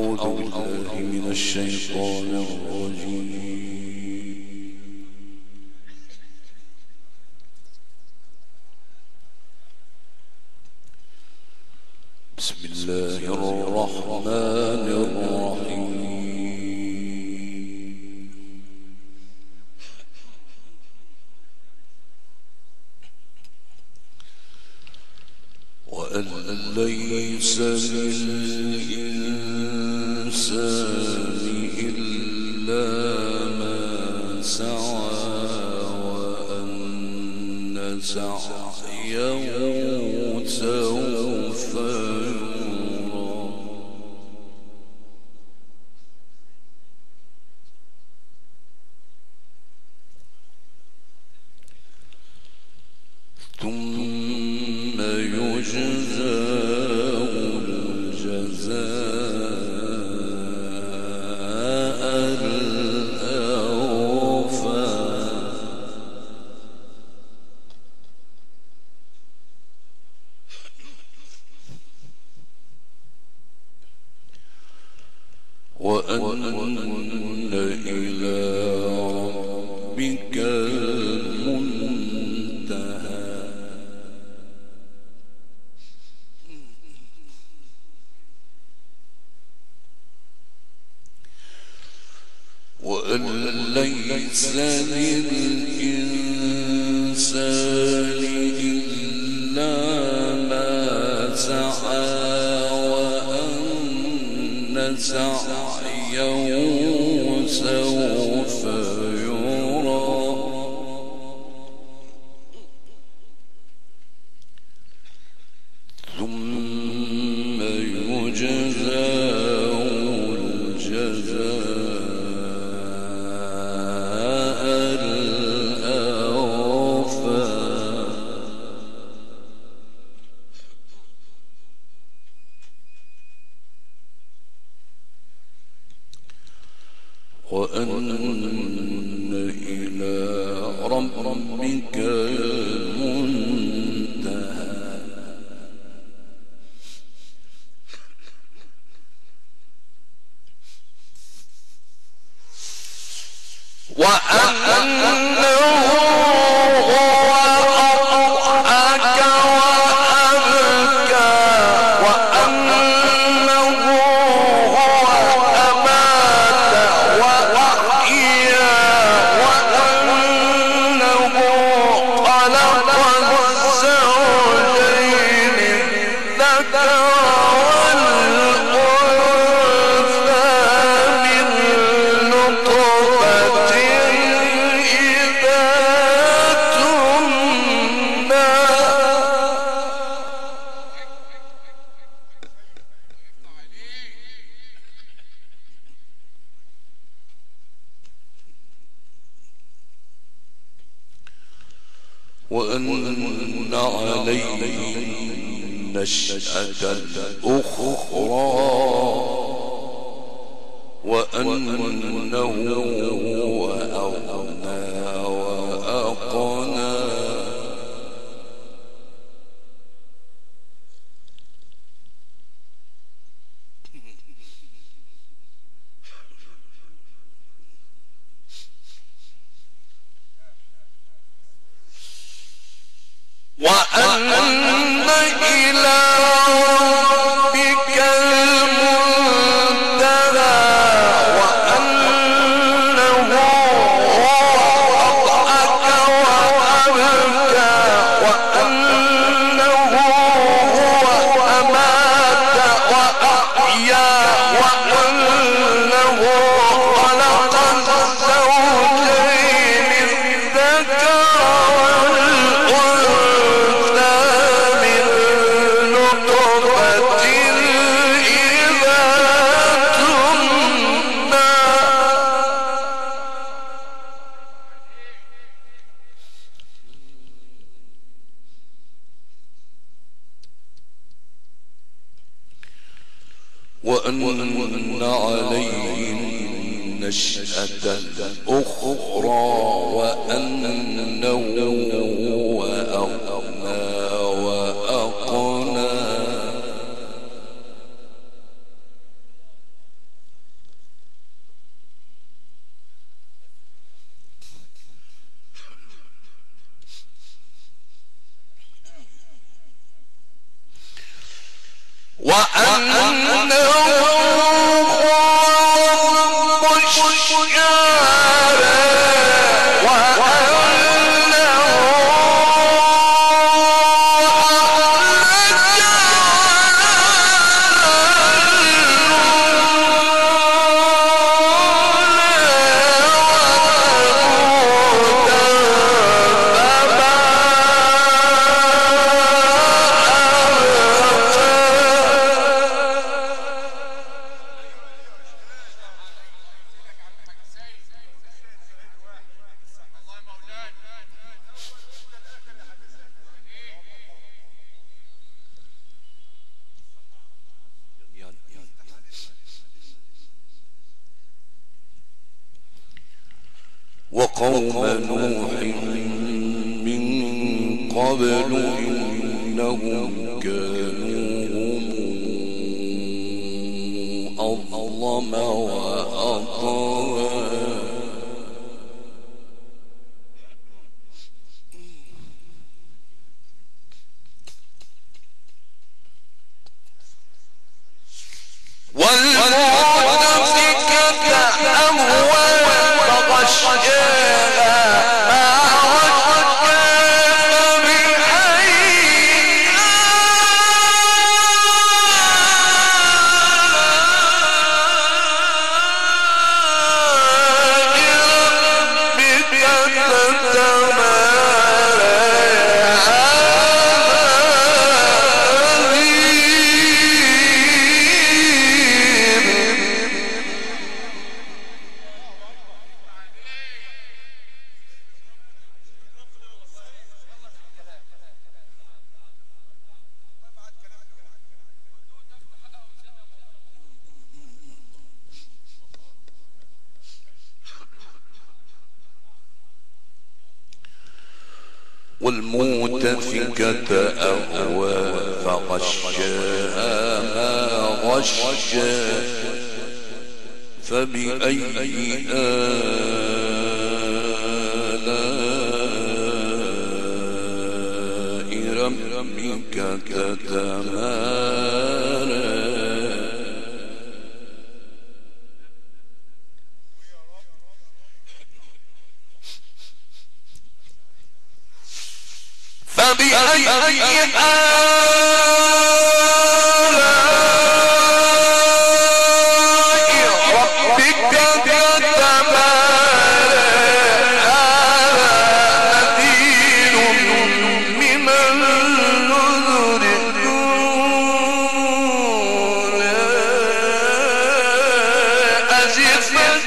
أعوذ بالله من الشيطان الرجيم. بسم الله الرحمن الرحيم. وأن ليس للإنسان إلا ما سعى وأن سعيه سوف يرى ثم يجزاه الجزاء الأوفى وأن إلى ربك المنتهى. وأن ليس للإنسان إلا ما سعى وأن سعيه سوف يرى ثم يجزاه الجزاء الأوفى وأن إلى ربك المنتهى. وأنه هو أضحك وأبكى وأنه هو أمات وأحيا وأنه خلق الزوجين الذكر والأنثى من نطفة إذا تمنى وأن عليه النشأة الأخرى وأنه هو أغنى وأقنى. وأن إلى ربك المنتهى وأنه هو أضحك وأبكى وأنه هو أمات وأحيا وأنه خلق الزوجين الذكر وأن عليه النشأة الأخرى وأنه هو أغنى وأقنى. وأنه رب الشعراء وقوم نوح من قبل إنهم كانوا أظلم وأطغى والمؤتفكة أهوى فغشاها ما غشاها فبأي والمؤتفكة أهوى فغشاها ما غشى فبأي آلاء ربك تتمارى فبأي آلاء ربك تتمارى هذا نذير من النذر أزفت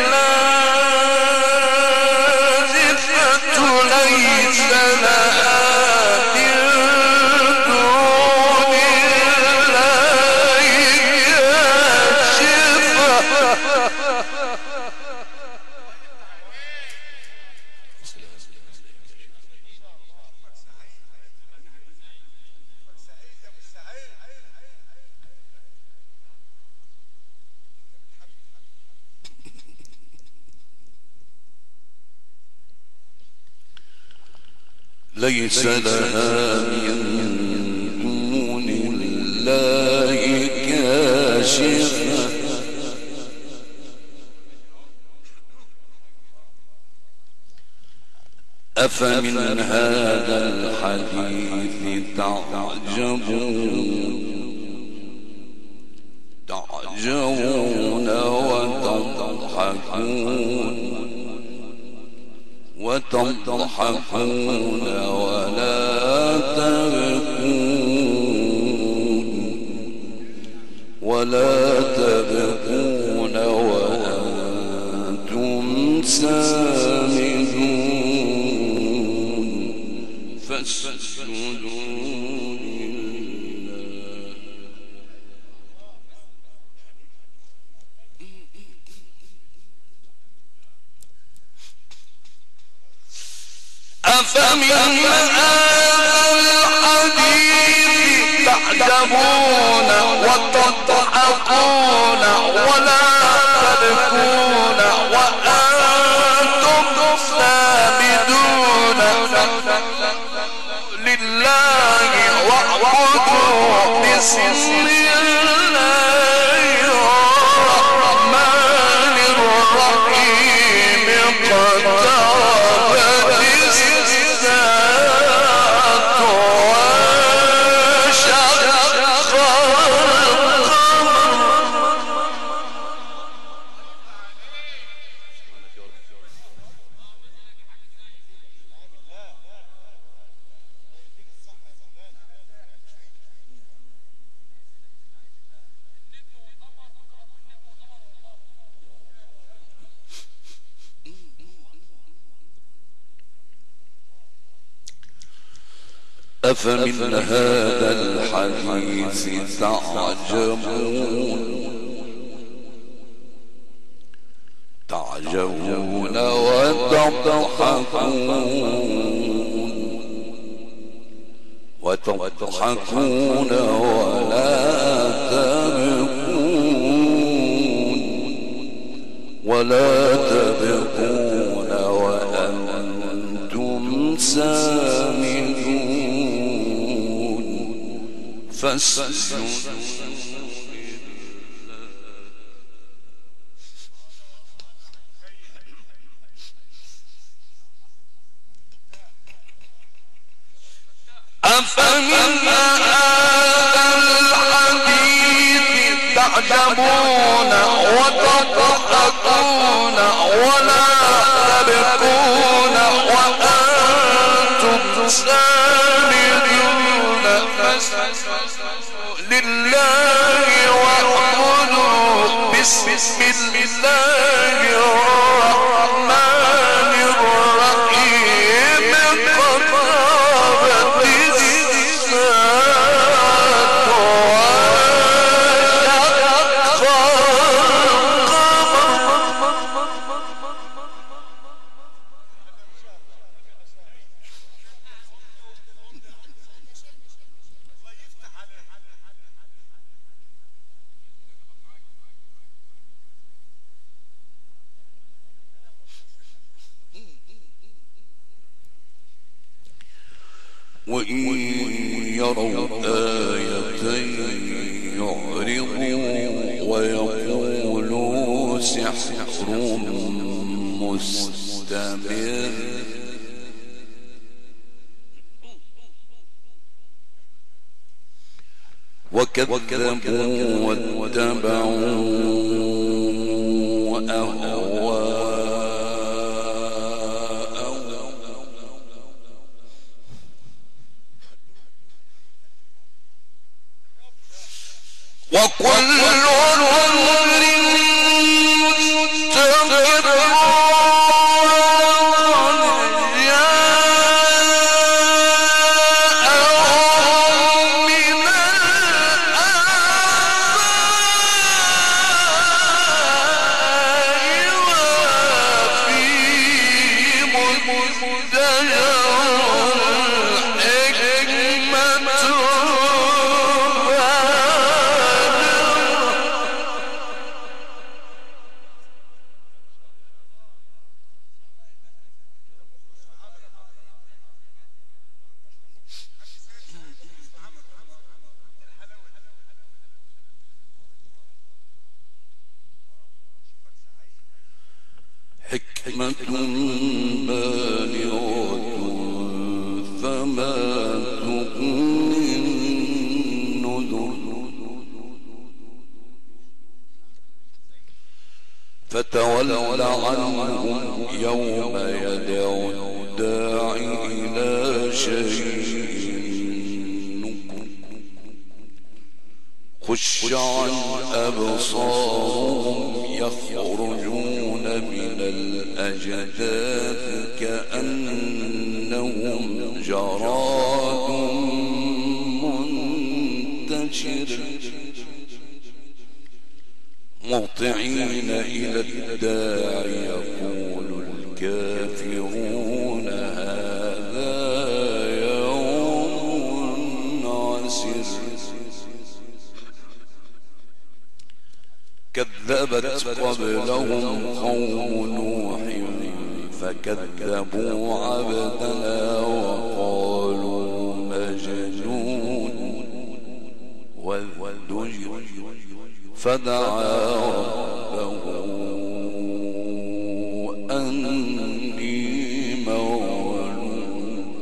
الآزفة ليس لها ليس لها من دون الله كاشفة أفمن هذا الحديث تعجبون وتضحكون ولا تبكون وأنتم سامدون فاسجدوا لله أفمن هذا الحديث تعجبون وتضحكون ولا تبكون وأنتم سامدون لله واعبدوا بسم أفمن هذا الحديث تعجبون وتضحكون ولا تبكون وأنتم سامدون فاسجدوا أفمن هذا الحديث تعجبون وتضحكون ولا تبكون وأنتم سامدون لله واعبدوا بسم الله الرحمن الرحيم قربت الساعة وانشق وإن يروا آية يعرضوا ويقولوا سحر مستمر وكذبوا واتبعوا وكل أمر مستقر جاءهم من الآباء وفيهم مزدجر حكمة بالغة فما تغني النذر فتول عنهم يوم يدعو الداعي إلى شيء نكر خش عن أبصارهم يخرجون من الأجداث كأنهم جراد منتشر مهطعين إلى الداع يقول الكافرون هذا يوم عسر كذبت قبلهم قوم نوح فكذبوا عبدنا وقالوا مجنون وازدجر فدعا ربه أني مغلوب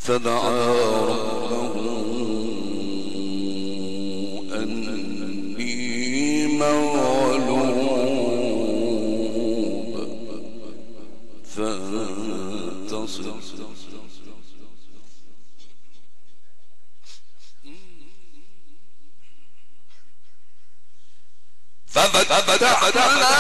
فدعا ربه أني مغلوب فانتصر ففتحنا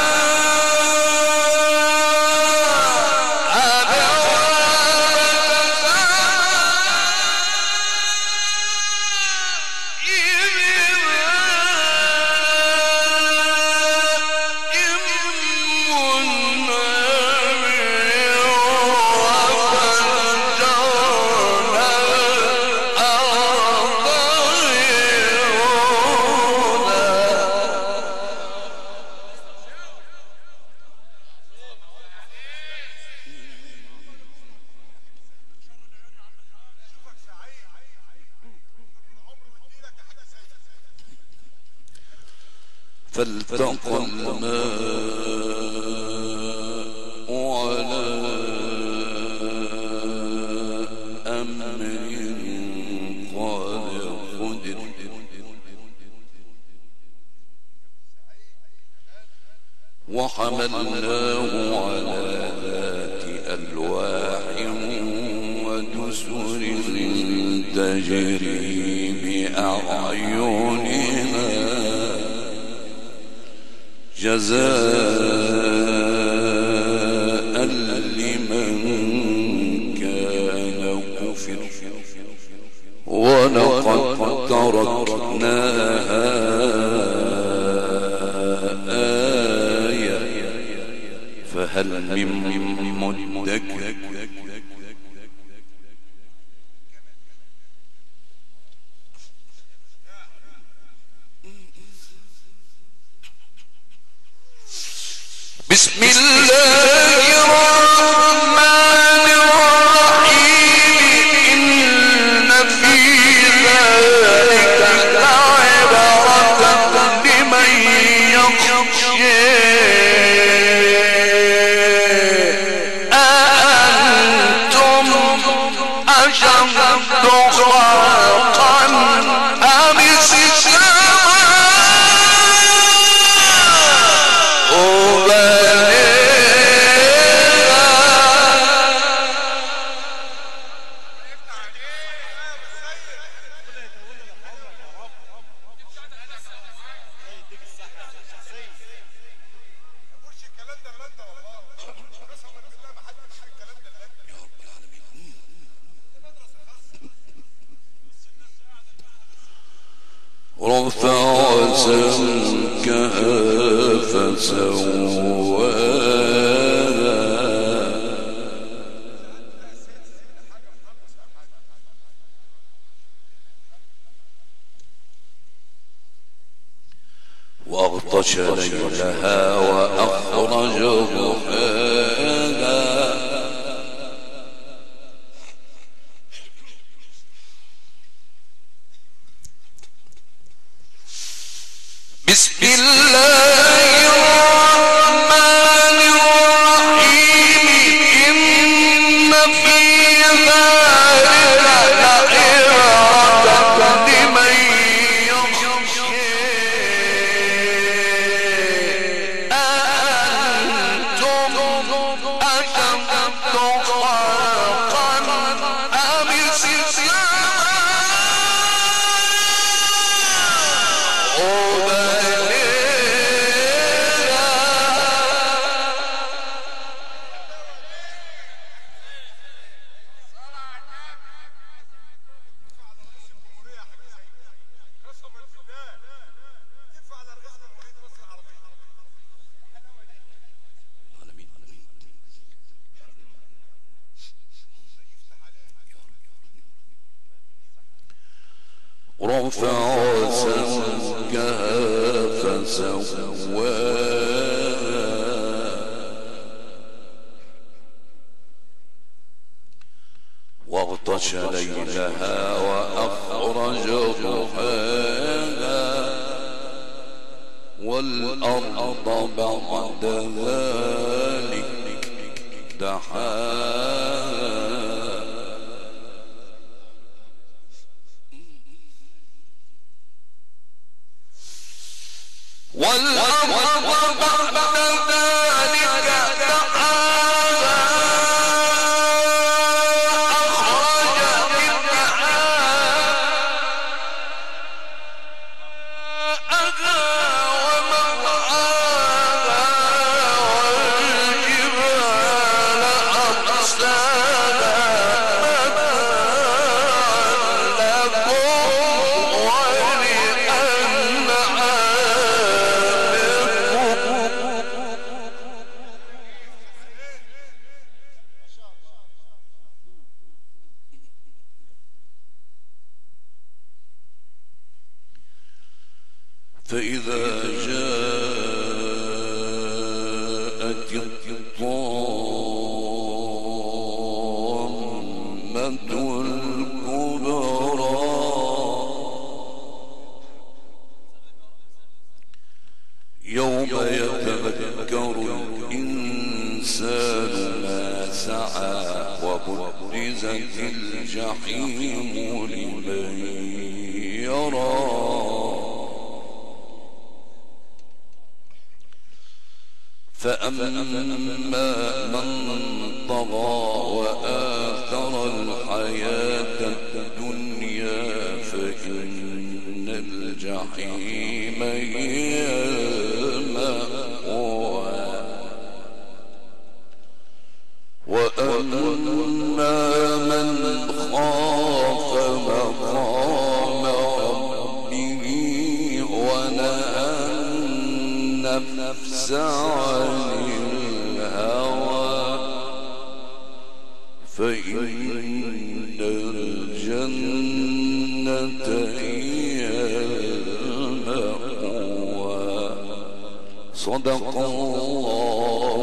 فالتقى الماء على أمر قد قدر وحملناه على ذات ألواح ودسر تجري بأعيننا جزاء لمن كان كفر ولقد تركناها آية فهل من مدكر بسم الله الرحمن الرحيم إن في ذلك لعبرة لمن يخشى أأنتم أشد خلقا أم رفع سمكها فسواها واغطش ليلها وأخرج ضحاها بسم الله الرحمن الرحيم إن في ذلك لعبرة لمن يخشى أأنتم أشد خلقا أم رفع سمكها فسواها واغطش ليلها وأخرج ضحاها والأرض بعد ذلك دحاها فإذا جاءت الطامة الكبرى يوم يتذكر الإنسان ما سعى وبرزت الجحيم لمن يرى فأما من طغى وآثر الحياة الدنيا فإن الجحيم هي المأوى وأما من خاف مقام ربه ونهى النفس عن الهوى فإن الجنة هي المأوى. صدق الله